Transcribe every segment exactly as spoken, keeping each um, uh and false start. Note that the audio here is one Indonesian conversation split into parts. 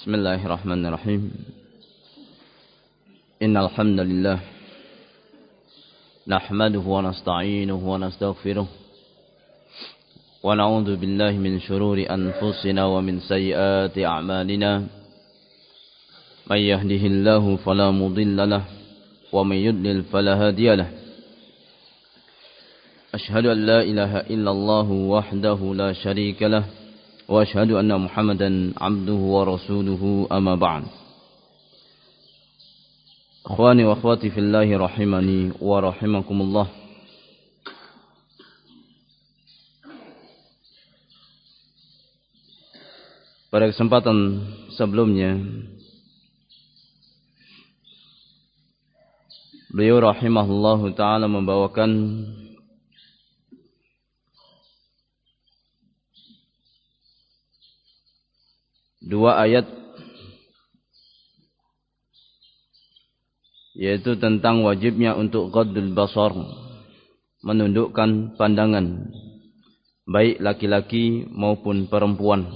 Bismillahirrahmanirrahim. Innal hamdalillah nahmaduhu wa nasta'inuhu wa nastaghfiruh wa na'udzu billahi min shururi anfusina wa min sayyiati a'malina. May yahdihillahu fala mudilla lahu wa may yudlil fala hadiya lahu. Ashhadu an la ilaha illallah wahdahu la syarika lahu wa ashhadu anna Muhammadan abduhu wa rasuluhu amma ba'd. Akhwani wa akhwati fillahi rahimani wa rahimakumullah. Pada kesempatan sebelumnya beliau rahimahullahu ta'ala membawakan dua ayat, yaitu tentang wajibnya untuk ghaddul basar, menundukkan pandangan, baik laki-laki maupun perempuan.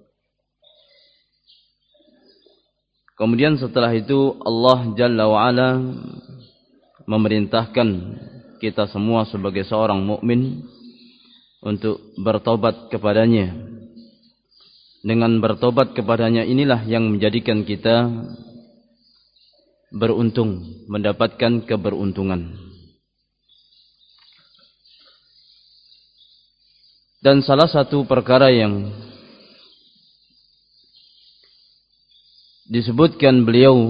Kemudian setelah itu Allah Jalla wa'ala memerintahkan kita semua sebagai seorang mukmin untuk bertobat kepadanya. Dengan bertobat kepadanya inilah yang menjadikan kita beruntung, mendapatkan keberuntungan. Dan salah satu perkara yang disebutkan beliau,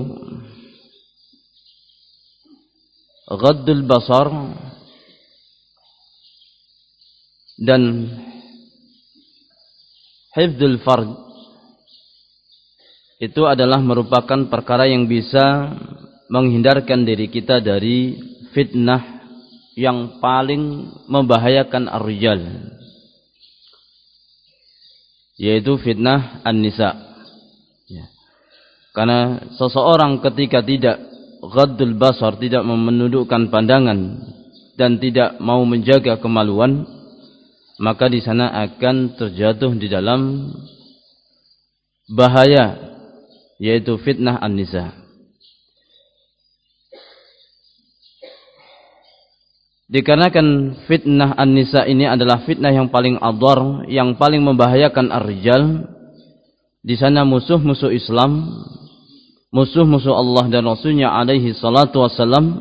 ghaddul basar dan hifdzul farj, itu adalah merupakan perkara yang bisa menghindarkan diri kita dari fitnah yang paling membahayakan ar-rijal, yaitu fitnah an-nisa. Ya. Karena seseorang ketika tidak ghaddul basar, tidak menundukkan pandangan dan tidak mau menjaga kemaluan, maka di sana akan terjatuh di dalam bahaya, yaitu fitnah an-nisa. Dikarenakan fitnah an-nisa ini adalah fitnah yang paling adhar, yang paling membahayakan ar-rijal, di sana musuh-musuh Islam, musuh-musuh Allah dan Rasulnya alaihi salatu wassalam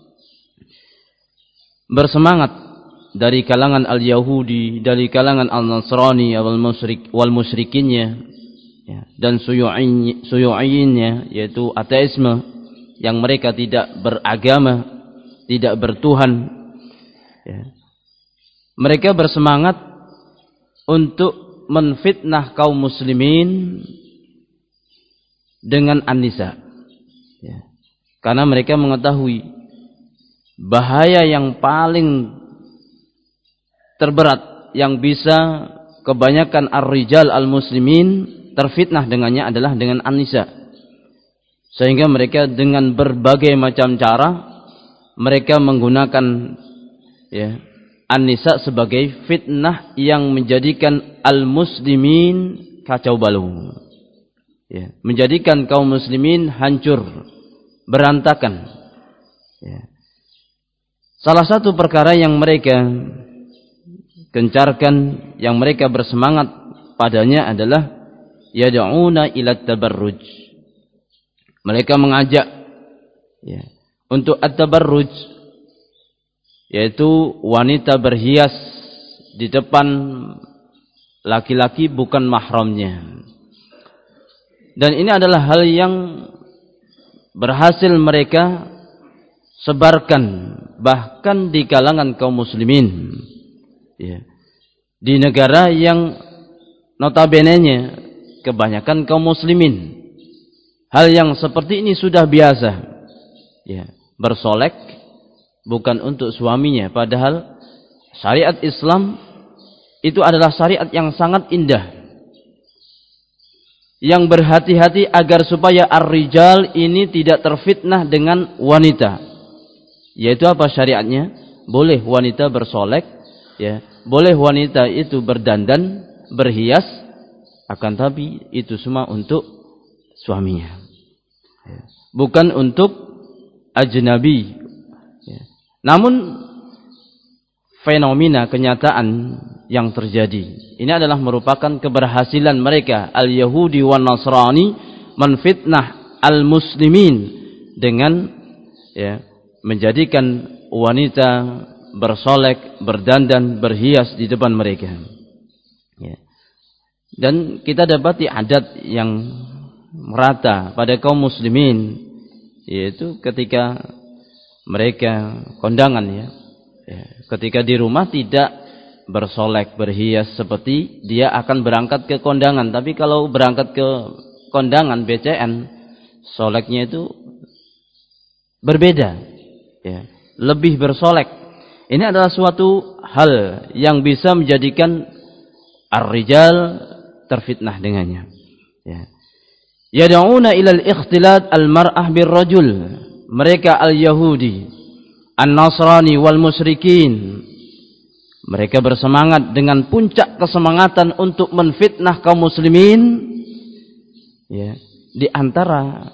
bersemangat, dari kalangan al-Yahudi, dari kalangan al-Nasrani wal musyrik wal musyrikinnya, ya, dan suyu'iyinnya, yaitu ateisme yang mereka tidak beragama, tidak bertuhan, ya. Mereka bersemangat untuk menfitnah kaum muslimin dengan an-nisa, ya. Karena mereka mengetahui bahaya yang paling terberat yang bisa kebanyakan ar-rijal al-muslimin terfitnah dengannya adalah dengan an-nisa. Sehingga mereka dengan berbagai macam cara mereka menggunakan, ya, an-nisa sebagai fitnah yang menjadikan al-muslimin kacau balau, ya, menjadikan kaum muslimin hancur, berantakan, ya. Salah satu perkara yang mereka gencarkan, yang mereka bersemangat padanya adalah yad'una ila tabarruj. Mereka mengajak, ya, untuk at-tabarruj, yaitu wanita berhias di depan laki-laki bukan mahramnya. Dan ini adalah hal yang berhasil mereka sebarkan bahkan di kalangan kaum muslimin, ya, di negara yang notabene-nya kebanyakan kaum muslimin. Hal yang seperti ini sudah biasa, ya, bersolek bukan untuk suaminya, padahal syariat Islam itu adalah syariat yang sangat indah, yang berhati-hati agar supaya ar-rijal ini tidak terfitnah dengan wanita. Yaitu apa syariatnya? Boleh wanita bersolek, ya, boleh wanita itu berdandan, berhias, akan tapi itu semua untuk suaminya. Bukan untuk ajnabi. Namun fenomena kenyataan yang terjadi ini adalah merupakan keberhasilan mereka al-Yahudi wan Nasrani menfitnah al-muslimin dengan ya, menjadikan wanita bersolek, berdandan, berhias di depan mereka. Ya. Dan kita dapati adat yang merata pada kaum muslimin, yaitu ketika mereka kondangan ya, ya ketika di rumah tidak bersolek, berhias seperti dia akan berangkat ke kondangan. Tapi kalau berangkat ke kondangan B C N, soleknya itu berbeda ya, lebih bersolek. Ini adalah suatu hal yang bisa menjadikan ar-rijal terfitnah dengannya ya. Yad'una ila al-ikhtilat al-mar'ah bir-rajul. Mereka al-Yahudi, an-Nasrani wal musyrikin, mereka bersemangat dengan puncak kesemangatan untuk menfitnah kaum muslimin ya. Di antara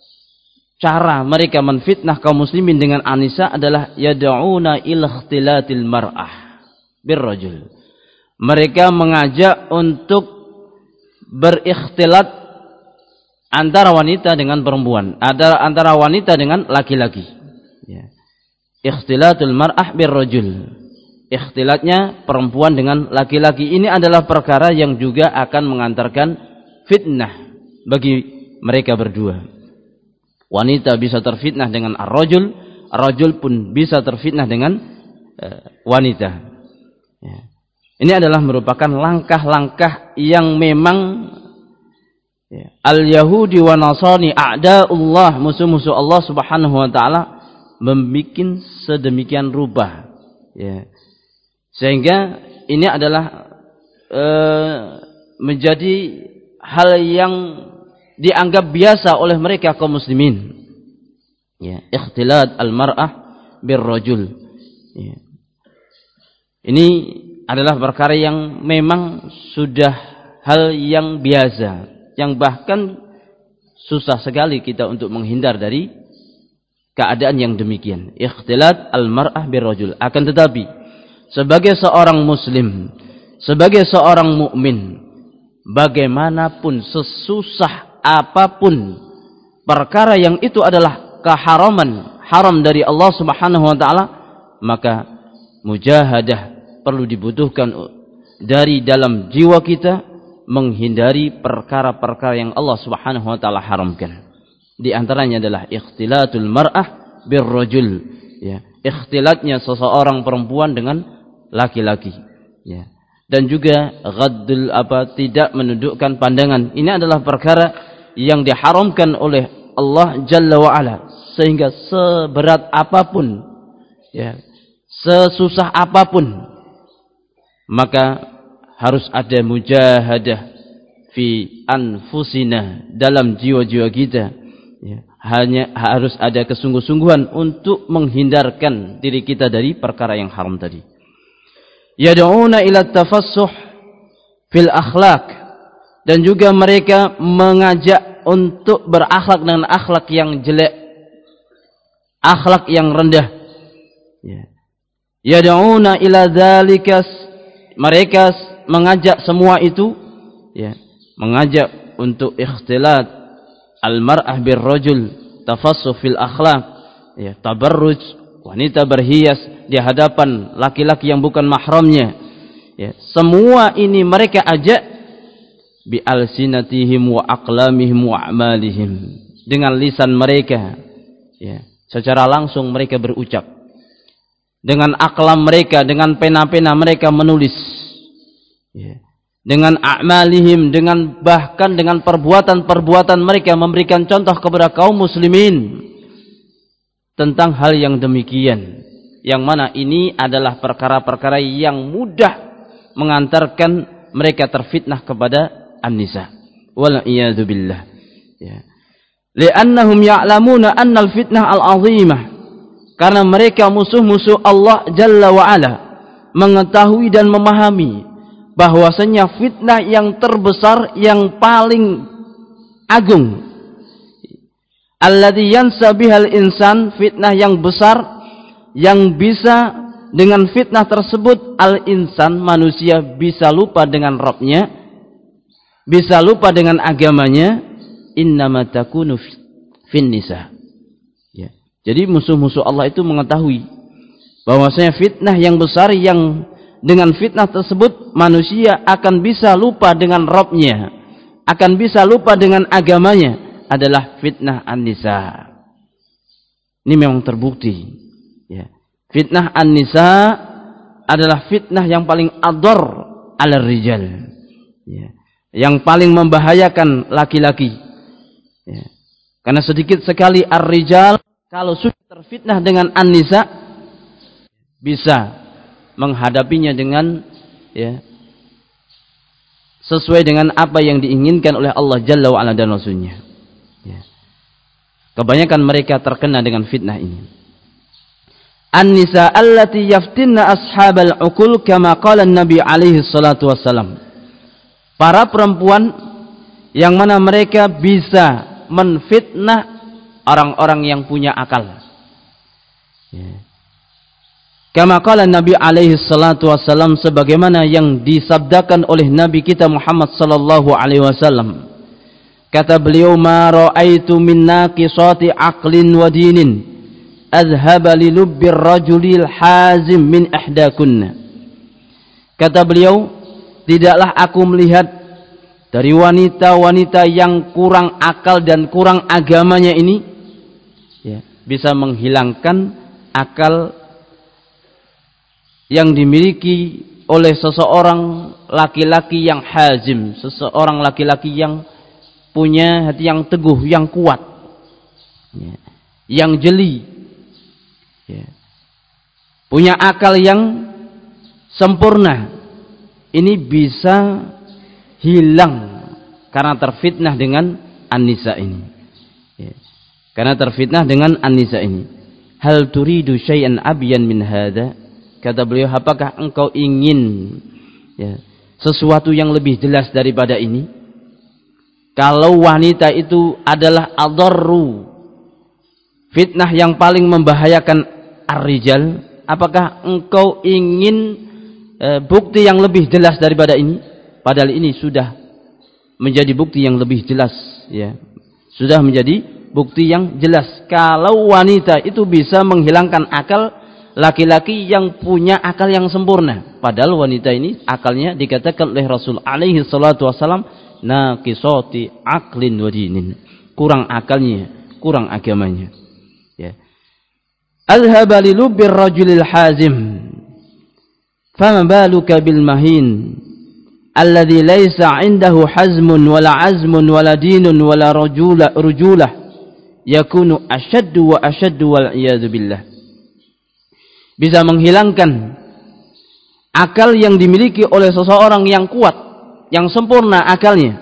cara mereka menfitnah kaum muslimin dengan anisa adalah yad'una ila ikhtilatil mar'ah birrajul. Mereka mengajak untuk berikhtilat antara wanita dengan perempuan, ada antara wanita dengan laki-laki. Ya. Ikhtilatul mar'ah birrajul. Ikhtilatnya perempuan dengan laki-laki. Ini adalah perkara yang juga akan mengantarkan fitnah bagi mereka berdua. Wanita bisa terfitnah dengan ar-rajul, ar-rajul pun bisa terfitnah dengan uh, wanita. Ya. Ini adalah merupakan langkah-langkah yang memang ya, al-Yahudi wa Nasrani a'da'ullah, musuh-musuh Allah Subhanahu wa taala membikin sedemikian rubah. Ya. Sehingga ini adalah uh, menjadi hal yang dianggap biasa oleh mereka kaum muslimin. Ya, ikhtilat al-mar'ah birrajul. Ya. Ini adalah perkara yang memang sudah hal yang biasa, yang bahkan susah sekali kita untuk menghindar dari keadaan yang demikian. Ikhtilat al-mar'ah birrajul. Akan tetapi sebagai seorang muslim, sebagai seorang mukmin, bagaimanapun sesusah apapun perkara yang itu adalah keharaman, haram dari Allah Subhanahu wa taala, maka mujahadah perlu dibutuhkan dari dalam jiwa kita menghindari perkara-perkara yang Allah Subhanahu wa taala haramkan. Di antaranya adalah ikhtilatul mar'ah birrajul, ya, ikhtilatnya seseorang perempuan dengan laki-laki, ya. Dan juga ghaddul apa tidak menundukkan pandangan. Ini adalah perkara yang diharamkan oleh Allah Jalla wa Ala, sehingga seberat apapun ya, sesusah apapun, maka harus ada mujahadah fi anfusina, dalam jiwa-jiwa kita ya. Hanya harus ada kesungguh-sungguhan untuk menghindarkan diri kita dari perkara yang haram tadi. Yad'una ila tafassuh fil akhlaq, dan juga mereka mengajak untuk berakhlak dengan akhlak yang jelek, akhlak yang rendah. Ya. Yad'una ila dzalika, mereka mengajak semua itu ya, mengajak untuk ikhtilat al-mar'ah birrajul, tafassuh fil akhlaq, ya, tabarruj, wanita berhias di hadapan laki-laki yang bukan mahramnya. Ya, semua ini mereka ajak bi alsinatihim wa aqlamihim wa a'malihim, dengan lisan mereka ya, secara langsung mereka berucap, dengan aklam mereka, dengan pena-pena mereka menulis ya, dengan a'malihim, dengan bahkan dengan perbuatan-perbuatan mereka memberikan contoh kepada kaum muslimin tentang hal yang demikian, yang mana ini adalah perkara-perkara yang mudah mengantarkan mereka terfitnah kepada an-nisa, wal iyadu billah ya. Li'annahum ya'lamuna anna al-fitnah al-'azimah, karena mereka musuh-musuh Allah Jalla wa Ala mengetahui dan memahami bahwasanya fitnah yang terbesar, yang paling agung, alladzi yansabihal insan, fitnah yang besar yang bisa dengan fitnah tersebut al-insan, manusia bisa lupa dengan Rabbnya, bisa lupa dengan agamanya. Innama takunu fin nisa. Ya. Jadi musuh-musuh Allah itu mengetahui bahwasanya fitnah yang besar yang dengan fitnah tersebut manusia akan bisa lupa dengan Rabbnya, akan bisa lupa dengan agamanya, adalah fitnah an-nisa. Ini memang terbukti. Ya. Fitnah an-nisa adalah fitnah yang paling ador ala rijal. Ya. Yang paling membahayakan laki-laki. Ya. Karena sedikit sekali ar-rijal kalau sudah terfitnah dengan an-nisa bisa menghadapinya dengan ya, sesuai dengan apa yang diinginkan oleh Allah Jalla wa Ala dan Rasulnya. Ya. Kebanyakan mereka terkena dengan fitnah ini. An-nisa allati yaftinna ashabal uqul kama qala Nabi alaihi salatu wassalam. Para perempuan yang mana mereka bisa menfitnah orang-orang yang punya akal. Ya. Kama qala Nabi alaihi salatu wassalam, sebagaimana yang disabdakan oleh Nabi kita Muhammad sallallahu alaihi wasallam. Kata beliau, ma ra'aitu min naqisati aqlin wa dinin azhaba li lubbir rajulil hazim min ihdakunna. Kata beliau, tidaklah aku melihat dari wanita-wanita yang kurang akal dan kurang agamanya ini ya, bisa menghilangkan akal yang dimiliki oleh seseorang laki-laki yang hazim, seseorang laki-laki yang punya hati yang teguh, yang kuat, ya, yang jeli, ya, punya akal yang sempurna. Ini bisa hilang karena terfitnah dengan an-nisa ini. Ya. Karena terfitnah dengan an-nisa ini. Hal turidu syai'an abyan min hada? Kata beliau, apakah engkau ingin ya, sesuatu yang lebih jelas daripada ini? Kalau wanita itu adalah adarru, fitnah yang paling membahayakan ar-rijal, apakah engkau ingin e, bukti yang lebih jelas daripada ini? Padahal ini sudah menjadi bukti yang lebih jelas, ya. Sudah menjadi bukti yang jelas kalau wanita itu bisa menghilangkan akal laki-laki yang punya akal yang sempurna. Padahal wanita ini akalnya dikatakan oleh Rasul alaihi salatu wasallam naqisati aqlin wa dinin, kurang akalnya, kurang agamanya. Ya. Azhaba li lubbir rajulil hazim, fama baluka bil mahin alladhi laysa indahu hazmun wala azmun wala dinun wala rujula rujulah yakunu ashaddu wa ashaddu wal iyadu billah. Bisa menghilangkan akal yang dimiliki oleh seseorang yang kuat, yang sempurna akalnya,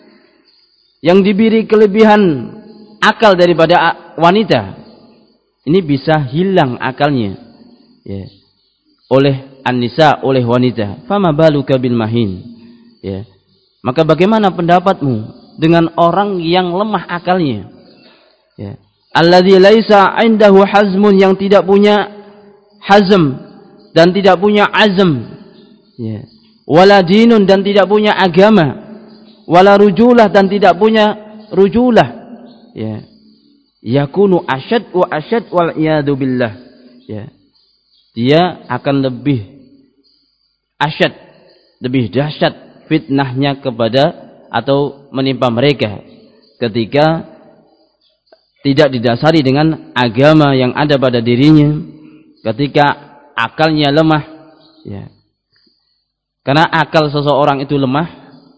yang diberi kelebihan akal daripada wanita, ini bisa hilang akalnya ya, oleh an-nisa, oleh wanita. Fama baluka bil mahin ya. Maka bagaimana pendapatmu dengan orang yang lemah akalnya ya, alladzi laisa indahu hazmun, yang tidak punya hazm dan tidak punya azm ya, wala dinun dan tidak punya agama, wala rujulah dan tidak punya rujulah ya, yakunu asyad wa asyad wal iyadu billah ya, dia akan lebih asyad, lebih dahsyat fitnahnya kepada atau menimpa mereka ketika tidak didasari dengan agama yang ada pada dirinya, ketika akalnya lemah ya. Karena akal seseorang itu lemah.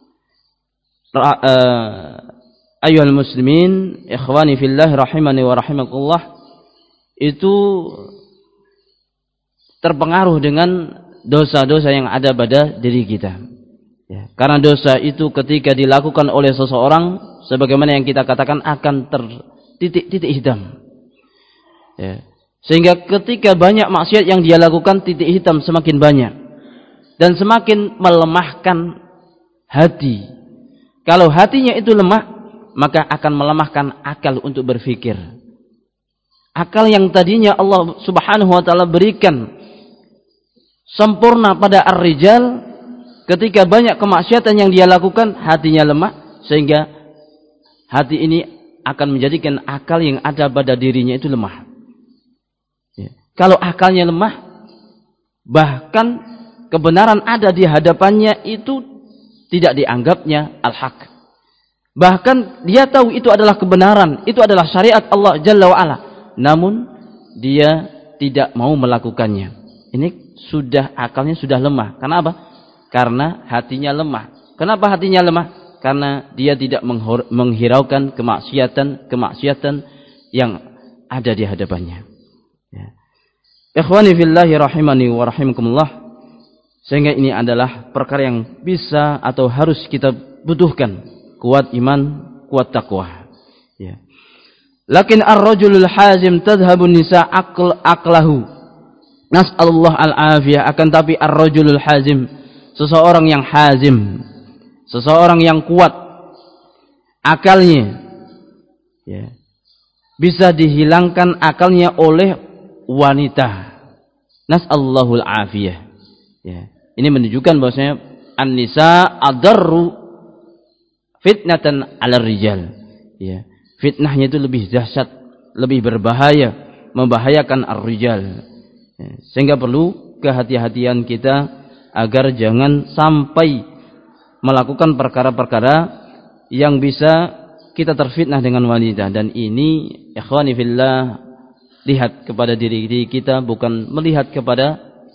Uh, Ayyuhal muslimin, ikhwani fillah rahimani wa rahimakumullah, itu terpengaruh dengan dosa-dosa yang ada pada diri kita. Ya, karena dosa itu ketika dilakukan oleh seseorang, sebagaimana yang kita katakan, akan tertitik-titik hitam. Ya, sehingga ketika banyak maksiat yang dia lakukan, titik hitam semakin banyak. Dan semakin melemahkan hati. Kalau hatinya itu lemah, maka akan melemahkan akal untuk berfikir. Akal yang tadinya Allah Subhanahu wa taala berikan sempurna pada ar-rijal, ketika banyak kemaksiatan yang dia lakukan, hatinya lemah, sehingga hati ini akan menjadikan akal yang ada pada dirinya itu lemah. Ya. Kalau akalnya lemah, bahkan kebenaran ada di hadapannya itu tidak dianggapnya al-haq. Bahkan dia tahu itu adalah kebenaran, itu adalah syariat Allah Jalla wa'ala, namun dia tidak mau melakukannya. Ini sudah akalnya sudah lemah. Kenapa? Karena hatinya lemah. Kenapa hatinya lemah? Karena dia tidak menghiraukan kemaksiatan-kemaksiatan yang ada di hadapannya. Ya. Ikhwani fillahi rahimani wa rahimakumullah. Sehingga ini adalah perkara yang bisa atau harus kita butuhkan. Kuat iman, kuat taqwa. Ya. Lakin ar-rajulul hazim tadhhabun nisa aql aqlahu. Nas'alullah al-afiyah. Akan tapi ar-rajulul hazim, seseorang yang hazim, seseorang yang kuat akalnya, ya, bisa dihilangkan akalnya oleh wanita. Nas'alullah al-afiyah. Ya. Ini menunjukkan bahwasanya an-nisa adarru fitnatan 'ala rijal. Ya. Fitnahnya itu lebih dahsyat, lebih berbahaya, membahayakan ar-rijal. Ya. Sehingga perlu kehati-hatian kita agar jangan sampai melakukan perkara-perkara yang bisa kita terfitnah dengan wanita. Dan ini ikhwani fillah, lihat kepada diri, diri kita, bukan melihat kepada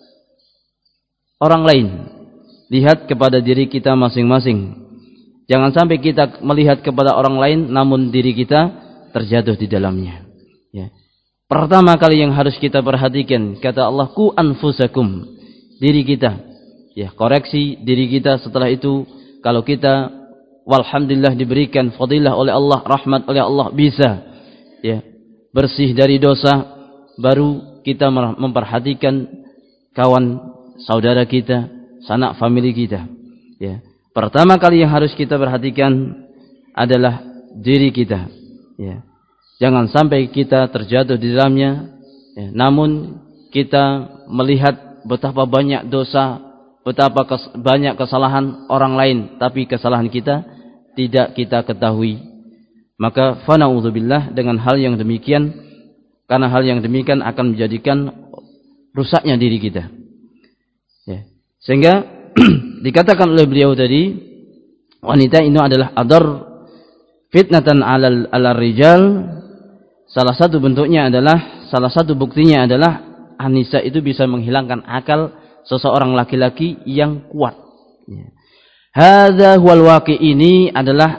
orang lain. Lihat kepada diri kita masing-masing. Jangan sampai kita melihat kepada orang lain namun diri kita terjatuh di dalamnya. Ya. Pertama kali yang harus kita perhatikan, kata Allah, ku anfusakum, diri kita. Ya, koreksi diri kita. Setelah itu kalau kita walhamdulillah diberikan fadilah oleh Allah, rahmat oleh Allah, bisa ya bersih dari dosa, baru kita memperhatikan kawan saudara kita, sanak famili kita. Ya. Pertama kali yang harus kita perhatikan adalah diri kita. Ya. Jangan sampai kita terjatuh di dalamnya, ya, namun kita melihat betapa banyak dosa, betapa kes, banyak kesalahan orang lain, tapi kesalahan kita tidak kita ketahui. Maka fana'udzubillah dengan hal yang demikian, karena hal yang demikian akan menjadikan rusaknya diri kita. Ya. Sehingga dikatakan oleh beliau tadi, wanita ini adalah adar fitnatan 'alal 'alal rijal. Salah satu bentuknya adalah, salah satu buktinya adalah an-nisa itu bisa menghilangkan akal seseorang laki-laki yang kuat. Ya. Hadza huwal waqi', ini adalah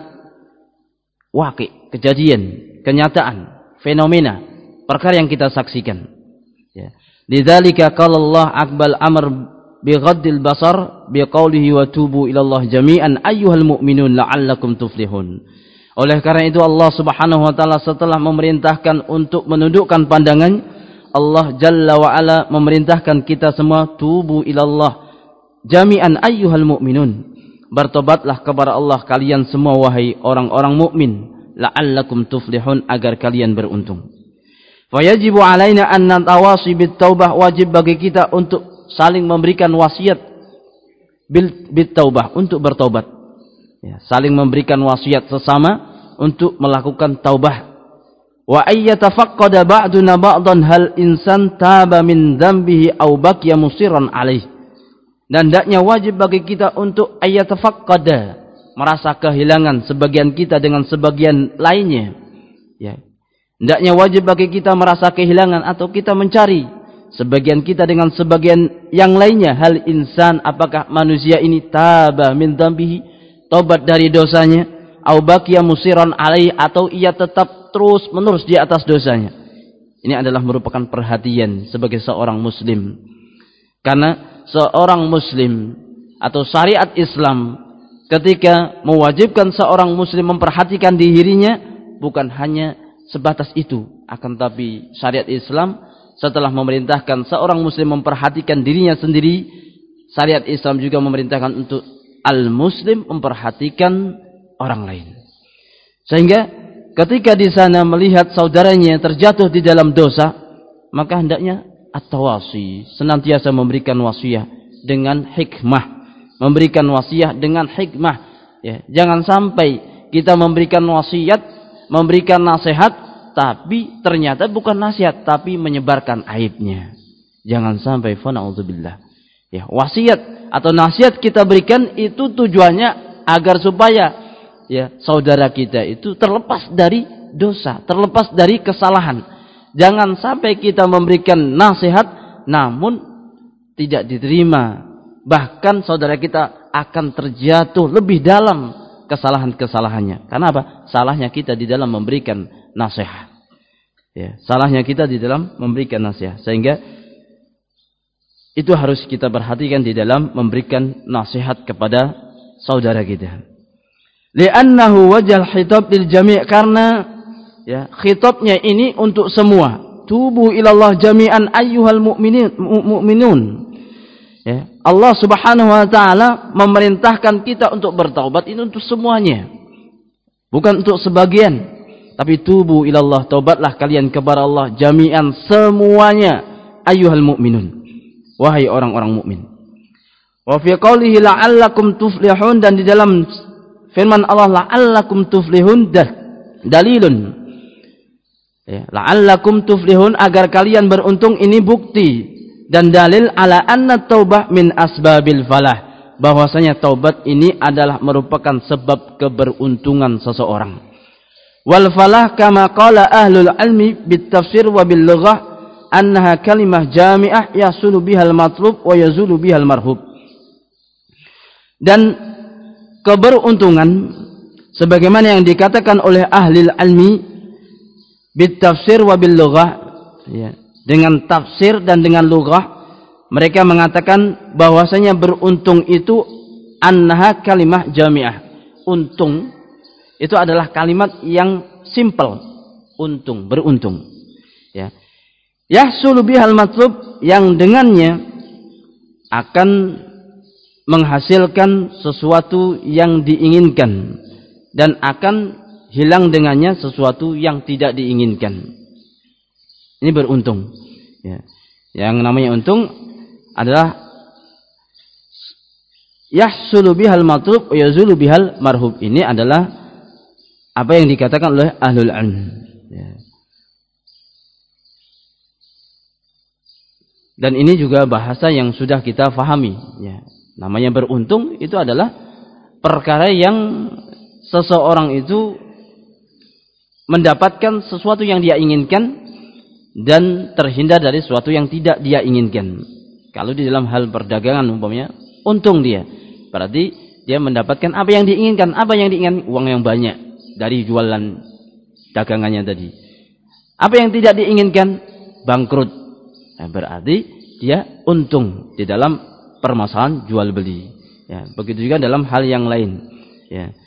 waqi', kejadian, kenyataan, fenomena, perkara yang kita saksikan. Ya. Lidzalika qala Allah aqbal amr bi ghaddil basar bi qawlihi wa tubu ila Allah jami'an ayyuhal mu'minun la'allakum tuflihun. Oleh karena itu Allah Subhanahu wa taala setelah memerintahkan untuk menundukkan pandangan, Allah Jalla wa Ala memerintahkan kita semua tubu ilallah jami'an ayyuhal mu'minun. Bertobatlah kepada Allah kalian semua wahai orang-orang mukmin, la'allakum tuflihun, agar kalian beruntung. Fayajibu alaina an natawasi bit taubah, wajib bagi kita untuk saling memberikan wasiat bil bit taubah, untuk bertobat. Ya, saling memberikan wasiat sesama untuk melakukan taubah. Wa ayyatafaqqada ba'duna ba'dan hal insan taba min dzambihi aw baqiya musirran alaih. Dan hendaknya wajib bagi kita untuk ayyatafaqqada, merasa kehilangan sebagian kita dengan sebagian lainnya. Ya. Hendaknya wajib bagi kita merasa kehilangan atau kita mencari sebagian kita dengan sebagian yang lainnya. Hal insan, apakah manusia ini taba min dzambihi, tobat dari dosanya, au baqiya musiran alai, atau ia tetap terus menerus di atas dosanya. Ini adalah merupakan perhatian sebagai seorang muslim. Karena seorang muslim atau syariat Islam ketika mewajibkan seorang muslim memperhatikan dirinya, bukan hanya sebatas itu, akan tapi syariat Islam setelah memerintahkan seorang muslim memperhatikan dirinya sendiri, syariat Islam juga memerintahkan untuk al-muslim memperhatikan orang lain. Sehingga ketika di sana melihat saudaranya terjatuh di dalam dosa, maka hendaknya at-tawasi, senantiasa memberikan wasiat dengan hikmah, memberikan wasiat dengan hikmah. Ya, jangan sampai kita memberikan wasiat, memberikan nasihat, tapi ternyata bukan nasihat, tapi menyebarkan aibnya. Jangan sampai, fa na'udzubillah. Ya, wasiat atau nasihat kita berikan itu tujuannya agar supaya ya saudara kita itu terlepas dari dosa, terlepas dari kesalahan. Jangan sampai kita memberikan nasihat namun tidak diterima, bahkan saudara kita akan terjatuh lebih dalam kesalahan-kesalahannya. Karena apa? Salahnya kita di dalam memberikan nasihat. Ya, salahnya kita di dalam memberikan nasihat. Sehingga itu harus kita perhatikan di dalam memberikan nasihat kepada saudara kita. Li'annahu wajal khitab lil jami', karena ya khitabnya ini untuk semua. Tubu ilallah jami'an ayyuhal mu'minin mu'minun. Ya, Allah Subhanahu wa taala memerintahkan kita untuk bertaubat ini untuk semuanya. Bukan untuk sebagian. Tapi tubu ilallah, taubatlah kalian kepada Allah jami'an, semuanya, ayyuhal mu'minun. Wahai orang-orang mukmin. Wa fi qoulihi la'allakum tuflihun, dan di dalam firman Allah la'allakum tuflihun dalilun. Ya, la'allakum tuflihun, agar kalian beruntung, ini bukti dan dalil ala anna taubah min asbabil falah, bahwasanya taubat ini adalah merupakan sebab keberuntungan seseorang. Wal falah kama qala ahlul ilmi bit tafsir wa bil lughah annaha kalimah jami'ah yasulu bihal matlub wa yazulu bihal marhub. Dan keberuntungan sebagaimana yang dikatakan oleh ahli ilmi bit tafsir wa bil lughah, ya, dengan tafsir dan dengan lughah, mereka mengatakan bahwasanya beruntung itu annaha kalimah jami'ah. Untung itu adalah kalimat yang simple, untung, beruntung. Ya. Yahsulu bihal matlub, yang dengannya akan menghasilkan sesuatu yang diinginkan dan akan hilang dengannya sesuatu yang tidak diinginkan. Ini beruntung. Ya. Yang namanya untung adalah yahsulu bihal matlub wa yazulu bihal marhub. Ini adalah apa yang dikatakan oleh ahlul ilm. Ya. Dan ini juga bahasa yang sudah kita fahami. Ya. Namanya beruntung itu adalah perkara yang seseorang itu mendapatkan sesuatu yang dia inginkan dan terhindar dari sesuatu yang tidak dia inginkan. Kalau di dalam hal perdagangan umpamanya, untung dia. Berarti dia mendapatkan apa yang diinginkan. Apa yang diinginkan? Uang yang banyak dari jualan dagangannya tadi. Apa yang tidak diinginkan? Bangkrut. Nah, berarti dia untung di dalam permasalahan jual beli. Ya, begitu juga dalam hal yang lain. Ya.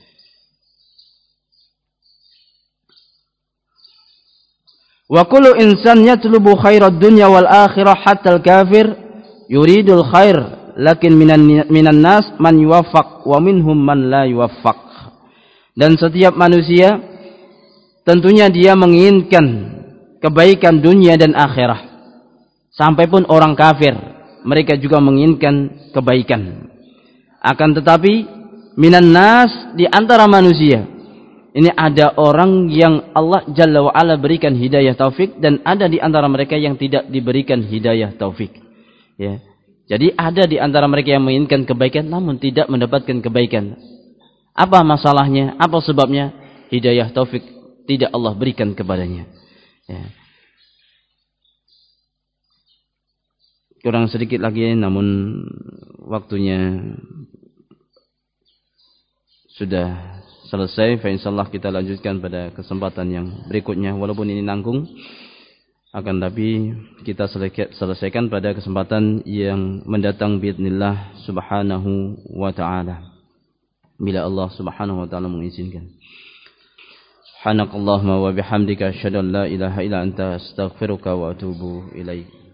Wa kullu insan yatlubu khairad dunya wal akhirah hatta al kafir yuridul khair, lakin minan minan nas man yuwaffaq wa minhum man la yuwaffaq. Dan setiap manusia tentunya dia menginginkan kebaikan dunia dan akhirah. Sampai pun orang kafir, mereka juga menginginkan kebaikan. Akan tetapi minan nas, di antara manusia ini ada orang yang Allah Jalla wa'ala berikan hidayah taufik, dan ada di antara mereka yang tidak diberikan hidayah taufik. Ya. Jadi ada di antara mereka yang menginginkan kebaikan namun tidak mendapatkan kebaikan. Apa masalahnya? Apa sebabnya? Hidayah taufik tidak Allah berikan kepadanya. Ya. Kurang sedikit lagi, namun waktunya sudah selesai. Insyaallah kita lanjutkan pada kesempatan yang berikutnya. Walaupun ini nanggung, akan tapi kita selesaikan pada kesempatan yang mendatang biidznillah subhanahu wa ta'ala, bila Allah subhanahu wa ta'ala mengizinkan. Subhanakallahumma wa bihamdika asyhadu an la ilaha illa anta astaghfiruka wa atubu ilaik.